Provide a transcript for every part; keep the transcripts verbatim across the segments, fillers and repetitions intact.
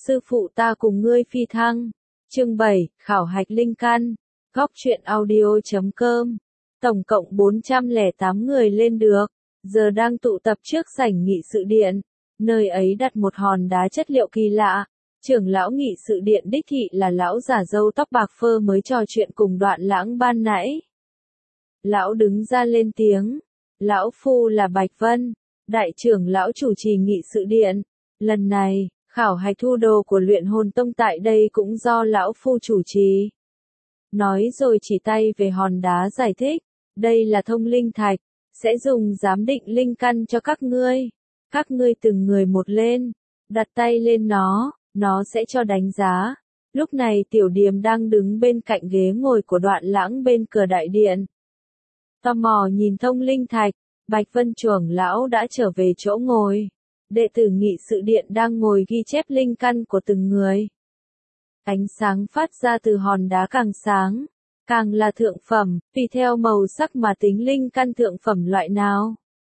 Sư phụ ta cùng ngươi phi thăng. Chương bảy, khảo hạch linh căn. Góc truyện audio chấm com. Tổng cộng bốn trăm lẻ tám người lên được, giờ đang tụ tập trước sảnh nghị sự điện. Nơi ấy đặt một hòn đá chất liệu kỳ lạ. Trưởng lão nghị sự điện đích thị là lão già râu tóc bạc phơ mới trò chuyện cùng Đoạn Lãng ban nãy. Lão đứng ra lên tiếng. Lão phu là Bạch Vân, đại trưởng lão chủ trì nghị sự điện. Lần này, khảo hạch thu đồ của luyện hồn tông tại đây cũng do lão phu chủ trì. Nói rồi chỉ tay về hòn đá giải thích, đây là thông linh thạch, sẽ dùng giám định linh căn cho các ngươi. Các ngươi từng người một lên, đặt tay lên nó, nó sẽ cho đánh giá. Lúc này Tiểu Điềm đang đứng bên cạnh ghế ngồi của Đoạn Lãng bên cửa đại điện. Tò mò nhìn thông linh thạch, Bạch Vân trưởng lão đã trở về chỗ ngồi. Đệ tử nghị sự điện đang ngồi ghi chép linh căn của từng người. Ánh sáng phát ra từ hòn đá càng sáng, càng là thượng phẩm, tùy theo màu sắc mà tính linh căn thượng phẩm loại nào.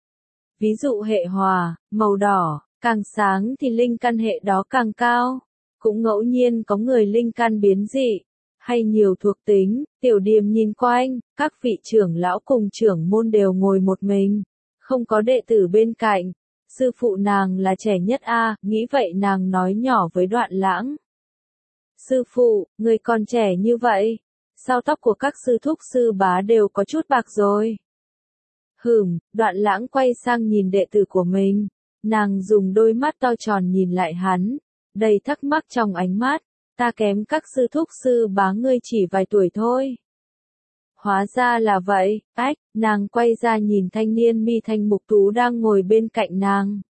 Ví dụ hệ hỏa, màu đỏ, càng sáng thì linh căn hệ đó càng cao. Cũng ngẫu nhiên có người linh căn biến dị, hay nhiều thuộc tính. Tiểu Điềm nhìn quanh, các vị trưởng lão cùng trưởng môn đều ngồi một mình, không có đệ tử bên cạnh. Sư phụ nàng là trẻ nhất a, nghĩ vậy nàng nói nhỏ với Đoạn Lãng. Sư phụ, người còn trẻ như vậy, sao tóc của các sư thúc sư bá đều có chút bạc rồi? Hửm, Đoạn Lãng quay sang nhìn đệ tử của mình, nàng dùng đôi mắt to tròn nhìn lại hắn, đầy thắc mắc trong ánh mắt, ta kém các sư thúc sư bá ngươi chỉ vài tuổi thôi. Hóa ra là vậy, ách, nàng quay ra nhìn thanh niên mi thanh mục tú đang ngồi bên cạnh nàng.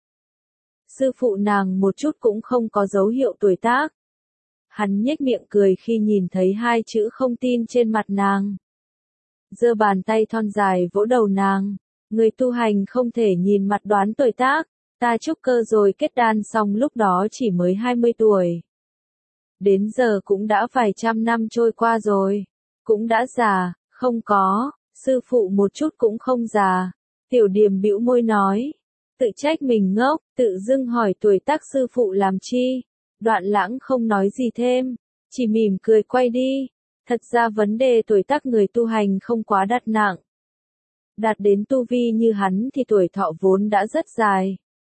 Sư phụ nàng một chút cũng không có dấu hiệu tuổi tác. Hắn nhếch miệng cười khi nhìn thấy hai chữ không tin trên mặt nàng. Giơ bàn tay thon dài vỗ đầu nàng, người tu hành không thể nhìn mặt đoán tuổi tác, ta trúc cơ rồi kết đan xong lúc đó chỉ mới hai mươi tuổi. Đến giờ cũng đã vài trăm năm trôi qua rồi, cũng đã già. Không có, sư phụ một chút cũng không già. Tiểu Điềm bĩu môi nói, tự trách mình ngốc, tự dưng hỏi tuổi tác sư phụ làm chi. Đoạn Lãng không nói gì thêm, chỉ mỉm cười quay đi. Thật ra vấn đề tuổi tác người tu hành không quá đặt nặng. Đạt đến tu vi như hắn thì tuổi thọ vốn đã rất dài.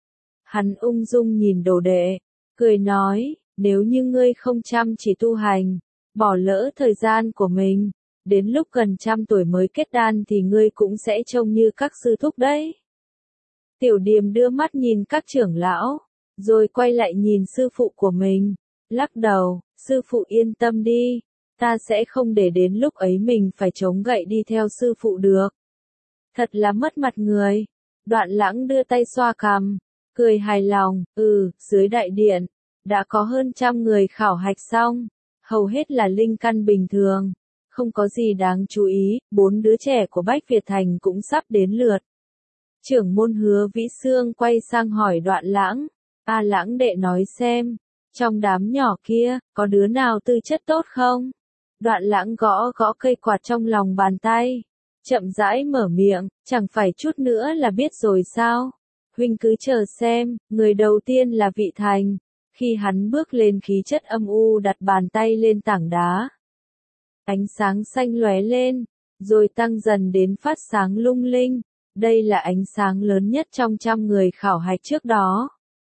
Hắn ung dung nhìn đồ đệ, cười nói, nếu như ngươi không chăm chỉ tu hành, bỏ lỡ thời gian của mình, đến lúc gần trăm tuổi mới kết đan thì ngươi cũng sẽ trông như các sư thúc đấy. Tiểu Điềm đưa mắt nhìn các trưởng lão, rồi quay lại nhìn sư phụ của mình, lắc đầu, sư phụ yên tâm đi, ta sẽ không để đến lúc ấy mình phải chống gậy đi theo sư phụ được. Thật là mất mặt người. Đoạn Lãng đưa tay xoa cằm, cười hài lòng, ừ, dưới đại điện, đã có hơn trăm người khảo hạch xong, hầu hết là linh căn bình thường. Không có gì đáng chú ý, bốn đứa trẻ của Bách Việt Thành cũng sắp đến lượt. Trưởng môn Hứa Vĩ Xương quay sang hỏi Đoạn Lãng, a Lãng đệ nói xem, trong đám nhỏ kia, có đứa nào tư chất tốt không? Đoạn Lãng gõ gõ cây quạt trong lòng bàn tay, chậm rãi mở miệng, chẳng phải chút nữa là biết rồi sao? Huynh cứ chờ xem, người đầu tiên là Vị Thành. Khi hắn bước lên khí chất âm u đặt bàn tay lên tảng đá. Ánh sáng xanh lóe lên, rồi tăng dần đến phát sáng lung linh. Đây là ánh sáng lớn nhất trong trăm người khảo hạch trước đó.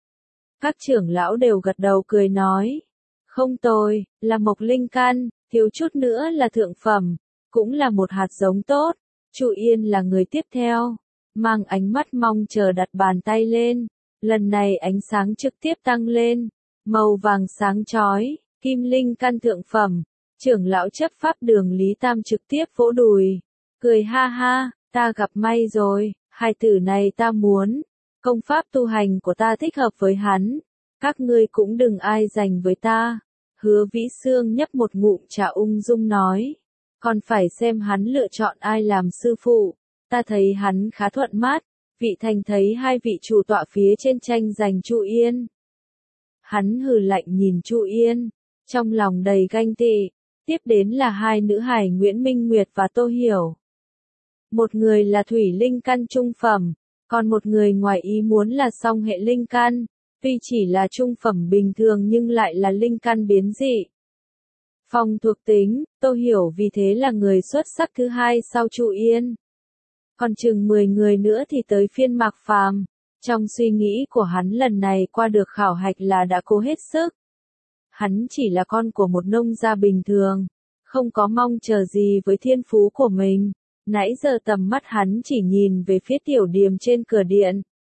Các trưởng lão đều gật đầu cười nói. Không tồi, là mộc linh căn, thiếu chút nữa là thượng phẩm, cũng là một hạt giống tốt. Chu Yên là người tiếp theo, mang ánh mắt mong chờ đặt bàn tay lên. Lần này ánh sáng trực tiếp tăng lên, màu vàng sáng chói, kim linh căn thượng phẩm. Trưởng lão chấp pháp Đường Lý Tam trực tiếp vỗ đùi, cười ha ha, ta gặp may rồi, hai tử này ta muốn, công pháp tu hành của ta thích hợp với hắn, các ngươi cũng đừng ai giành với ta. Hứa Vĩ Xương nhấp một ngụm trà ung dung nói, còn phải xem hắn lựa chọn ai làm sư phụ, ta thấy hắn khá thuận mắt. Vị Thành thấy hai vị chủ tọa phía trên tranh giành Chu Yên. Hắn hừ lạnh nhìn Chu Yên, trong lòng đầy ganh tị. Tiếp đến là hai nữ hài Nguyễn Minh Nguyệt và Tô Hiểu. Một người là thủy linh căn trung phẩm, còn một người ngoài ý muốn là song hệ linh căn. Tuy chỉ là trung phẩm bình thường nhưng lại là linh căn biến dị. Phong thuộc tính, Tô Hiểu vì thế là người xuất sắc thứ hai sau Chu Yên. Còn chừng mười người nữa thì tới phiên Mạc Phàm. Trong suy nghĩ của hắn lần này qua được khảo hạch là đã cố hết sức. Hắn chỉ là con của một nông gia bình thường, không có mong chờ gì với thiên phú của mình. Nãy giờ tầm mắt hắn chỉ nhìn về phía Tiểu Điềm trên cửa điện.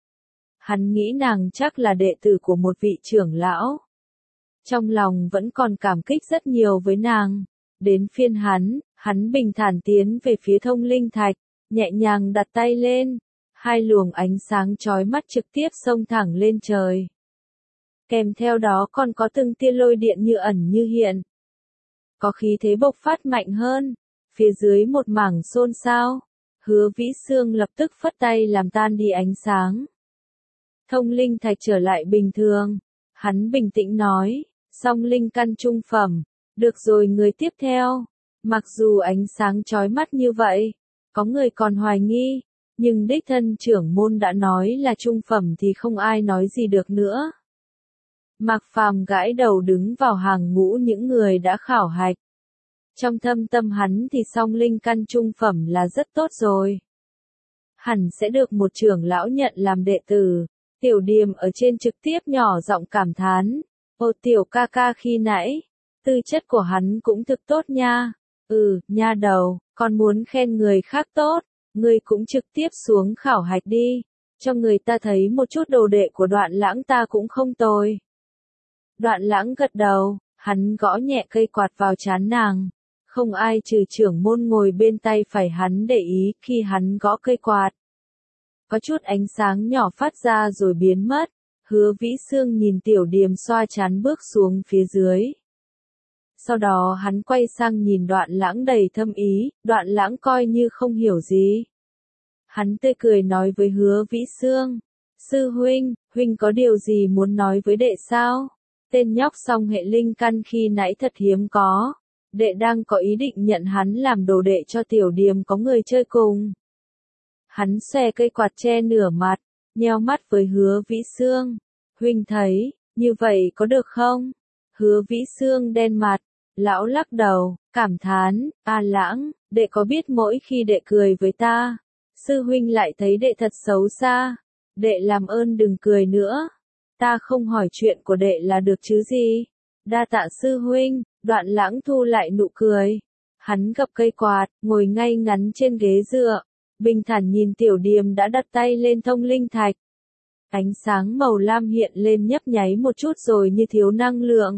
Hắn nghĩ nàng chắc là đệ tử của một vị trưởng lão. Trong lòng vẫn còn cảm kích rất nhiều với nàng. Đến phiên hắn, hắn bình thản tiến về phía Thông Linh Thạch, nhẹ nhàng đặt tay lên. Hai luồng ánh sáng chói mắt trực tiếp xông thẳng lên trời. Kèm theo đó còn có từng tia lôi điện như ẩn như hiện. Có khí thế bộc phát mạnh hơn. Phía dưới một mảng xôn xao. Hứa Vĩ Xương lập tức phất tay làm tan đi ánh sáng. Thông Linh Thạch trở lại bình thường. Hắn bình tĩnh nói, song linh căn trung phẩm. Được rồi, người tiếp theo. Mặc dù ánh sáng chói mắt như vậy, có người còn hoài nghi. Nhưng đích thân trưởng môn đã nói là trung phẩm thì không ai nói gì được nữa. Mạc Phàm gãi đầu đứng vào hàng ngũ những người đã khảo hạch. Trong thâm tâm hắn thì song linh căn trung phẩm là rất tốt rồi. Hẳn sẽ được một trưởng lão nhận làm đệ tử. Tiểu Điềm ở trên trực tiếp nhỏ giọng cảm thán. Ô tiểu ca ca khi nãy, tư chất của hắn cũng thực tốt nha. Ừ, nha đầu, còn muốn khen người khác tốt, ngươi cũng trực tiếp xuống khảo hạch đi. Cho người ta thấy một chút đồ đệ của Đoạn Lãng ta cũng không tồi. Đoạn Lãng gật đầu, hắn gõ nhẹ cây quạt vào trán nàng. Không ai trừ trưởng môn ngồi bên tay phải hắn để ý khi hắn gõ cây quạt. Có chút ánh sáng nhỏ phát ra rồi biến mất. Hứa Vĩ Xương nhìn Tiểu Điềm xoa trán bước xuống phía dưới. Sau đó hắn quay sang nhìn Đoạn Lãng đầy thâm ý, Đoạn Lãng coi như không hiểu gì. Hắn tươi cười nói với Hứa Vĩ Xương. Sư huynh, huynh có điều gì muốn nói với đệ sao? Tên nhóc song hệ linh căn khi nãy thật hiếm có. Đệ đang có ý định nhận hắn làm đồ đệ cho Tiểu Điềm có người chơi cùng. Hắn xòe cây quạt che nửa mặt, nheo mắt với Hứa Vĩ Xương. Huynh thấy, như vậy có được không? Hứa Vĩ Xương đen mặt, lão lắc đầu, cảm thán, A Lãng, đệ có biết mỗi khi đệ cười với ta, sư huynh lại thấy đệ thật xấu xa. Đệ làm ơn đừng cười nữa. Ta không hỏi chuyện của đệ là được chứ gì. Đa tạ sư huynh. Đoạn Lãng thu lại nụ cười. Hắn gập cây quạt, ngồi ngay ngắn trên ghế dựa. Bình thản nhìn Tiểu Điềm đã đặt tay lên Thông Linh Thạch. Ánh sáng màu lam hiện lên nhấp nháy một chút rồi như thiếu năng lượng.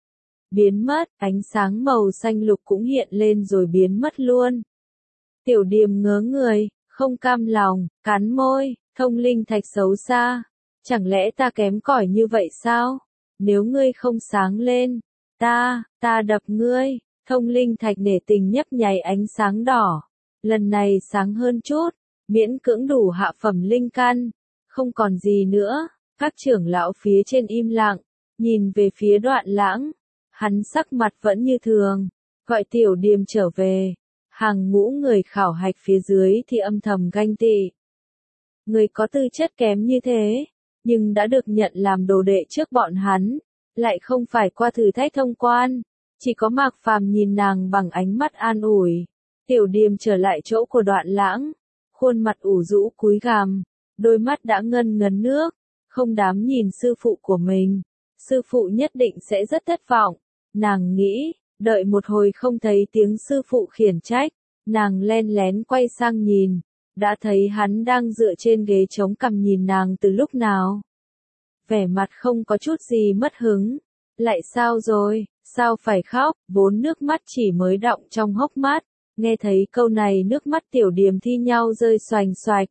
Biến mất, ánh sáng màu xanh lục cũng hiện lên rồi biến mất luôn. Tiểu Điềm ngớ người, không cam lòng, cắn môi, Thông Linh Thạch xấu xa. Chẳng lẽ ta kém cỏi như vậy sao? Nếu ngươi không sáng lên, ta, ta đập ngươi. Thông Linh Thạch nể tình nhấp nháy ánh sáng đỏ. Lần này sáng hơn chút, miễn cưỡng đủ hạ phẩm linh căn. Không còn gì nữa, các trưởng lão phía trên im lặng, nhìn về phía Đoạn Lãng. Hắn sắc mặt vẫn như thường, gọi Tiểu Điềm trở về. Hàng ngũ người khảo hạch phía dưới thì âm thầm ganh tị. Người có tư chất kém như thế, nhưng đã được nhận làm đồ đệ trước bọn hắn, lại không phải qua thử thách thông quan. Chỉ có Mạc Phàm nhìn nàng bằng ánh mắt an ủi. Tiểu Điềm trở lại chỗ của Đoạn Lãng, khuôn mặt ủ rũ cúi gằm, đôi mắt đã ngân ngấn nước, không dám nhìn sư phụ của mình. Sư phụ nhất định sẽ rất thất vọng. Nàng nghĩ, đợi một hồi không thấy tiếng sư phụ khiển trách, nàng len lén quay sang nhìn, đã thấy hắn đang dựa trên ghế chống cằm nhìn nàng từ lúc nào. Vẻ mặt không có chút gì mất hứng. Lại sao rồi, sao phải khóc, vốn nước mắt chỉ mới đọng trong hốc mắt. Nghe thấy câu này nước mắt Tiểu Điềm thi nhau rơi xoành xoạch.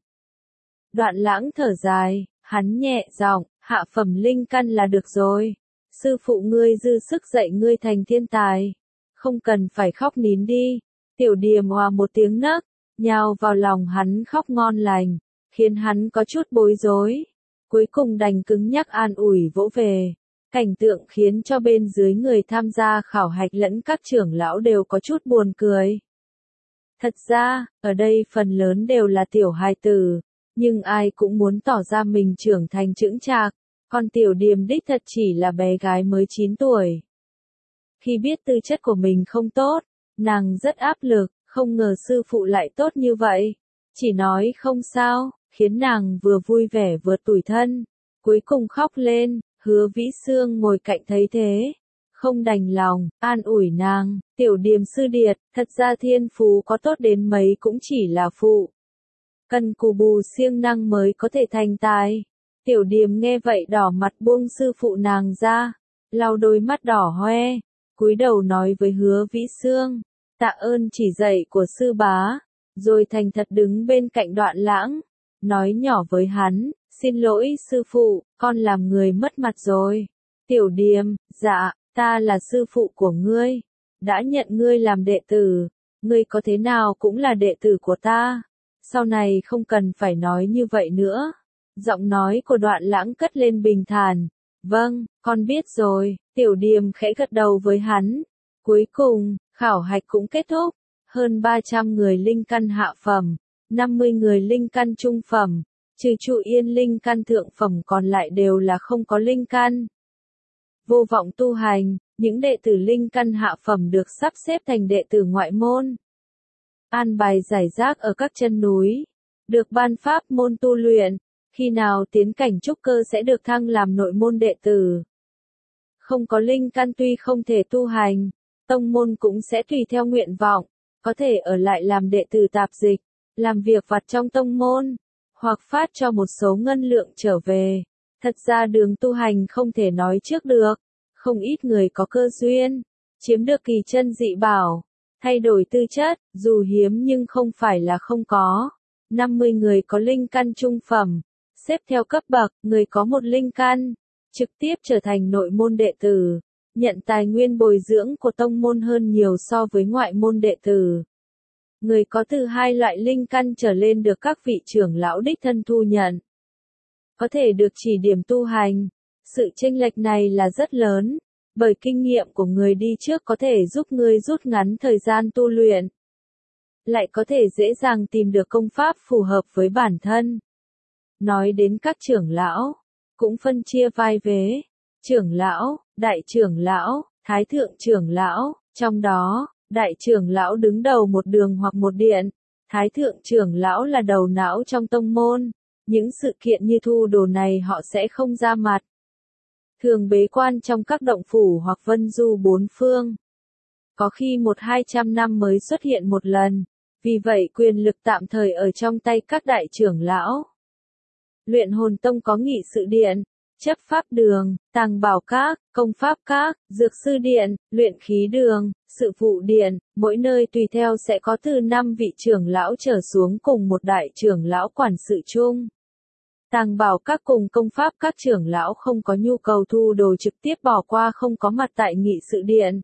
Đoạn Lãng thở dài, hắn nhẹ giọng, hạ phẩm linh căn là được rồi. Sư phụ ngươi dư sức dạy ngươi thành thiên tài. Không cần phải khóc nín đi. Tiểu Điềm hòa một tiếng nấc, nhào vào lòng hắn khóc ngon lành, khiến hắn có chút bối rối. Cuối cùng đành cứng nhắc an ủi vỗ về. Cảnh tượng khiến cho bên dưới người tham gia khảo hạch lẫn các trưởng lão đều có chút buồn cười. Thật ra, ở đây phần lớn đều là tiểu hài tử, nhưng ai cũng muốn tỏ ra mình trưởng thành chững chạc. Còn Tiểu Điềm đích thật chỉ là bé gái mới chín tuổi. Khi biết tư chất của mình không tốt, nàng rất áp lực, không ngờ sư phụ lại tốt như vậy. Chỉ nói không sao, khiến nàng vừa vui vẻ vừa tủi thân. Cuối cùng khóc lên, Hứa Vĩ Xương ngồi cạnh thấy thế. Không đành lòng, an ủi nàng, Tiểu Điềm sư điệt, thật ra thiên phú có tốt đến mấy cũng chỉ là phụ. Cần cù bù siêng năng mới có thể thành tài. Tiểu Điềm nghe vậy đỏ mặt buông sư phụ nàng ra, lau đôi mắt đỏ hoe, cúi đầu nói với Hứa Vĩ Xương, tạ ơn chỉ dạy của sư bá, rồi thành thật đứng bên cạnh Đoạn Lãng, nói nhỏ với hắn, xin lỗi sư phụ, con làm người mất mặt rồi. Tiểu Điềm, dạ, ta là sư phụ của ngươi, đã nhận ngươi làm đệ tử, ngươi có thế nào cũng là đệ tử của ta, sau này không cần phải nói như vậy nữa. Giọng nói của Đoạn Lãng cất lên bình thản, vâng, con biết rồi, Tiểu Điềm khẽ gật đầu với hắn. Cuối cùng, khảo hạch cũng kết thúc, hơn ba trăm người linh căn hạ phẩm, năm mươi người linh căn trung phẩm, trừ Trụ Yên linh căn thượng phẩm còn lại đều là không có linh căn. Vô vọng tu hành, những đệ tử linh căn hạ phẩm được sắp xếp thành đệ tử ngoại môn. An bài giải rác ở các chân núi, được ban pháp môn tu luyện, khi nào tiến cảnh trúc cơ sẽ được thăng làm nội môn đệ tử. Không có linh căn tuy không thể tu hành, tông môn cũng sẽ tùy theo nguyện vọng, có thể ở lại làm đệ tử tạp dịch, làm việc vặt trong tông môn, hoặc phát cho một số ngân lượng trở về. Thật ra đường tu hành không thể nói trước được, không ít người có cơ duyên, chiếm được kỳ chân dị bảo, thay đổi tư chất, dù hiếm nhưng không phải là không có. năm mươi người có linh căn trung phẩm, xếp theo cấp bậc, người có một linh căn, trực tiếp trở thành nội môn đệ tử, nhận tài nguyên bồi dưỡng của tông môn hơn nhiều so với ngoại môn đệ tử. Người có từ hai loại linh căn trở lên được các vị trưởng lão đích thân thu nhận, có thể được chỉ điểm tu hành. Sự chênh lệch này là rất lớn, bởi kinh nghiệm của người đi trước có thể giúp ngươi rút ngắn thời gian tu luyện, lại có thể dễ dàng tìm được công pháp phù hợp với bản thân. Nói đến các trưởng lão, cũng phân chia vai vế, trưởng lão, đại trưởng lão, thái thượng trưởng lão, trong đó, đại trưởng lão đứng đầu một đường hoặc một điện, thái thượng trưởng lão là đầu não trong tông môn, những sự kiện như thu đồ này họ sẽ không ra mặt. Thường bế quan trong các động phủ hoặc vân du bốn phương. Có khi một hai trăm năm mới xuất hiện một lần, vì vậy quyền lực tạm thời ở trong tay các đại trưởng lão. Luyện hồn tông có nghị sự điện, chấp pháp đường, tàng bảo các, công pháp các, dược sư điện, luyện khí đường, sự vụ điện, mỗi nơi tùy theo sẽ có từ năm vị trưởng lão trở xuống cùng một đại trưởng lão quản sự chung. Tàng bảo các cùng công pháp các trưởng lão không có nhu cầu thu đồ trực tiếp bỏ qua không có mặt tại nghị sự điện.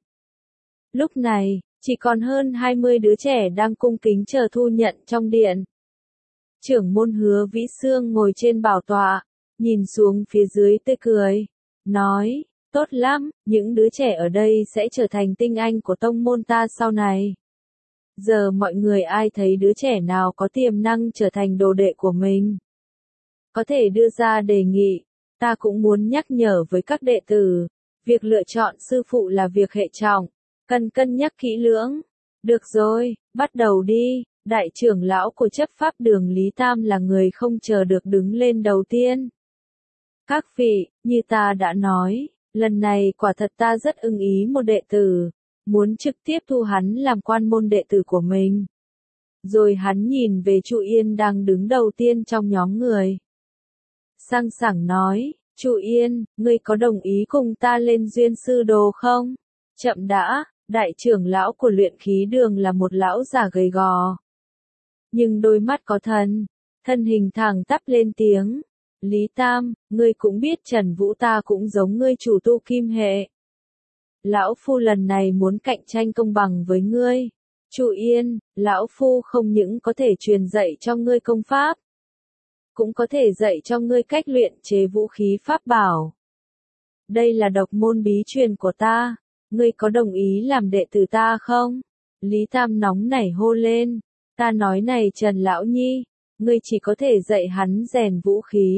Lúc này, chỉ còn hơn hai mươi đứa trẻ đang cung kính chờ thu nhận trong điện. Trưởng môn Hứa Vĩ Xương ngồi trên bảo tọa, nhìn xuống phía dưới tươi cười, nói, tốt lắm, những đứa trẻ ở đây sẽ trở thành tinh anh của tông môn ta sau này. Giờ mọi người ai thấy đứa trẻ nào có tiềm năng trở thành đồ đệ của mình, có thể đưa ra đề nghị. Ta cũng muốn nhắc nhở với các đệ tử, việc lựa chọn sư phụ là việc hệ trọng, cần cân nhắc kỹ lưỡng. Được rồi, bắt đầu đi. Đại trưởng lão của chấp pháp đường Lý Tam là người không chờ được đứng lên đầu tiên. Các vị, như ta đã nói, lần này quả thật ta rất ưng ý một đệ tử, muốn trực tiếp thu hắn làm quan môn đệ tử của mình. Rồi hắn nhìn về Trụ Yên đang đứng đầu tiên trong nhóm người. Sang sảng nói, Trụ Yên, ngươi có đồng ý cùng ta lên duyên sư đồ không? Chậm đã, đại trưởng lão của luyện khí đường là một lão già gầy gò, nhưng đôi mắt có thần, thân hình thẳng tắp lên tiếng. Lý Tam, ngươi cũng biết Trần Vũ ta cũng giống ngươi chủ tu kim hệ. Lão Phu lần này muốn cạnh tranh công bằng với ngươi. Trụ Yên, Lão Phu không những có thể truyền dạy cho ngươi công pháp, cũng có thể dạy cho ngươi cách luyện chế vũ khí pháp bảo. Đây là độc môn bí truyền của ta, ngươi có đồng ý làm đệ tử ta không? Lý Tam nóng nảy hô lên. Ta nói này Trần Lão Nhi, ngươi chỉ có thể dạy hắn rèn vũ khí,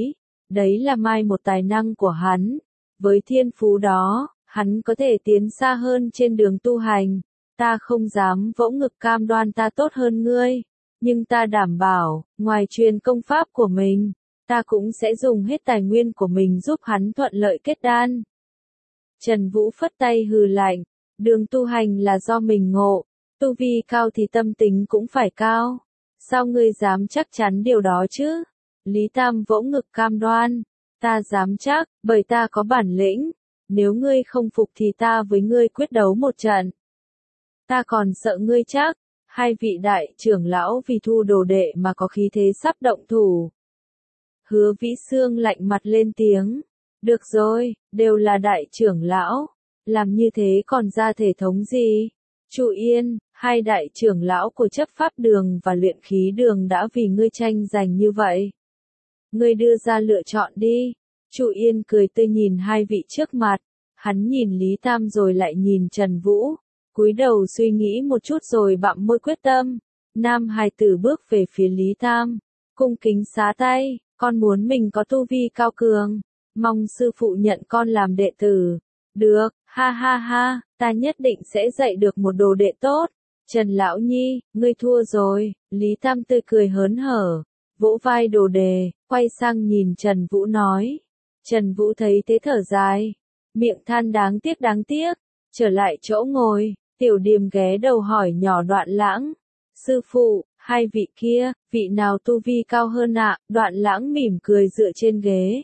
Đấy là mai một tài năng của hắn. Với thiên phú đó, hắn có thể tiến xa hơn trên đường tu hành. Ta không dám vỗ ngực cam đoan ta tốt hơn ngươi, nhưng ta đảm bảo, ngoài truyền công pháp của mình, ta cũng sẽ dùng hết tài nguyên của mình giúp hắn thuận lợi kết đan. Trần Vũ phất tay hừ lạnh, đường tu hành là do mình ngộ, tu vi cao thì tâm tính cũng phải cao. Sao ngươi dám chắc chắn điều đó chứ? Lý Tam vỗ ngực cam đoan, ta dám chắc, bởi ta có bản lĩnh, nếu ngươi không phục thì ta với ngươi quyết đấu một trận. Ta còn sợ ngươi chắc, hai vị đại trưởng lão vì thu đồ đệ mà có khí thế sắp động thủ. Hứa Vĩ Xương lạnh mặt lên tiếng, được rồi, đều là đại trưởng lão, làm như thế còn ra thể thống gì? Chu Yên, hai đại trưởng lão của chấp pháp đường và luyện khí đường đã vì ngươi tranh giành như vậy. Ngươi đưa ra lựa chọn đi. Chu Yên cười tươi nhìn hai vị trước mặt, hắn nhìn Lý Tam rồi lại nhìn Trần Vũ, cúi đầu suy nghĩ một chút rồi bặm môi quyết tâm. Nam hài tử bước về phía Lý Tam, cung kính xá tay, con muốn mình có tu vi cao cường, mong sư phụ nhận con làm đệ tử. Được, ha ha ha, ta nhất định sẽ dạy được một đồ đệ tốt. Trần Lão Nhi, ngươi thua rồi. Lý Tam tươi cười hớn hở, vỗ vai đồ đề, quay sang nhìn Trần Vũ nói. Trần Vũ thấy thế thở dài, miệng than đáng tiếc đáng tiếc, trở lại chỗ ngồi, Tiểu Điềm ghé đầu hỏi nhỏ Đoạn Lãng. Sư phụ, hai vị kia, vị nào tu vi cao hơn ạ? À? Đoạn Lãng mỉm cười dựa trên ghế.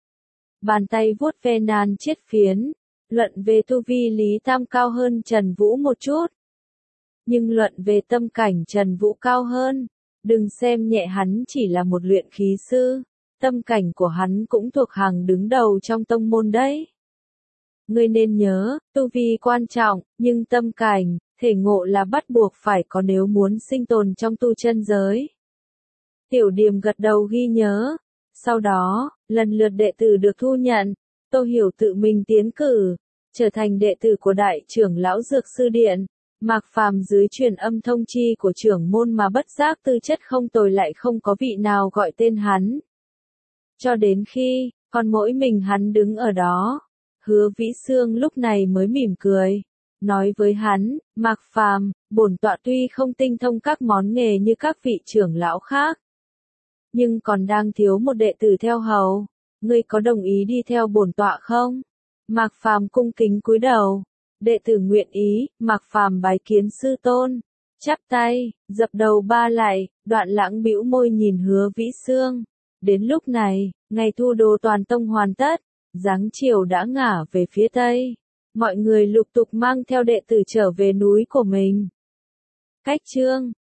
Bàn tay vuốt ve nan chiết phiến. Luận về tu vi Lý Tam cao hơn Trần Vũ một chút. Nhưng luận về tâm cảnh Trần Vũ cao hơn. Đừng xem nhẹ hắn chỉ là một luyện khí sư. Tâm cảnh của hắn cũng thuộc hàng đứng đầu trong tông môn đấy. Ngươi nên nhớ, tu vi quan trọng, nhưng tâm cảnh, thể ngộ là bắt buộc phải có nếu muốn sinh tồn trong tu chân giới. Tiểu Điềm gật đầu ghi nhớ. Sau đó, lần lượt đệ tử được thu nhận. Tô Hiểu tự mình tiến cử, trở thành đệ tử của đại trưởng lão Dược Sư Điện. Mạc Phàm dưới truyền âm thông chi của trưởng môn mà bất giác tư chất không tồi lại không có vị nào gọi tên hắn. Cho đến khi, còn mỗi mình hắn đứng ở đó, Hứa Vĩ Xương lúc này mới mỉm cười, nói với hắn, Mạc Phàm, bổn tọa tuy không tinh thông các món nghề như các vị trưởng lão khác, nhưng còn đang thiếu một đệ tử theo hầu. Ngươi có đồng ý đi theo bổn tọa không? Mạc Phàm cung kính cúi đầu. Đệ tử nguyện ý. Mạc Phàm bái kiến sư tôn. Chắp tay, dập đầu ba lạy. Đoạn Lãng bĩu môi nhìn Hứa Vĩ Xương. Đến lúc này, ngày thu đồ toàn tông hoàn tất. Giáng chiều đã ngả về phía tây. Mọi người lục tục mang theo đệ tử trở về núi của mình. Cách chương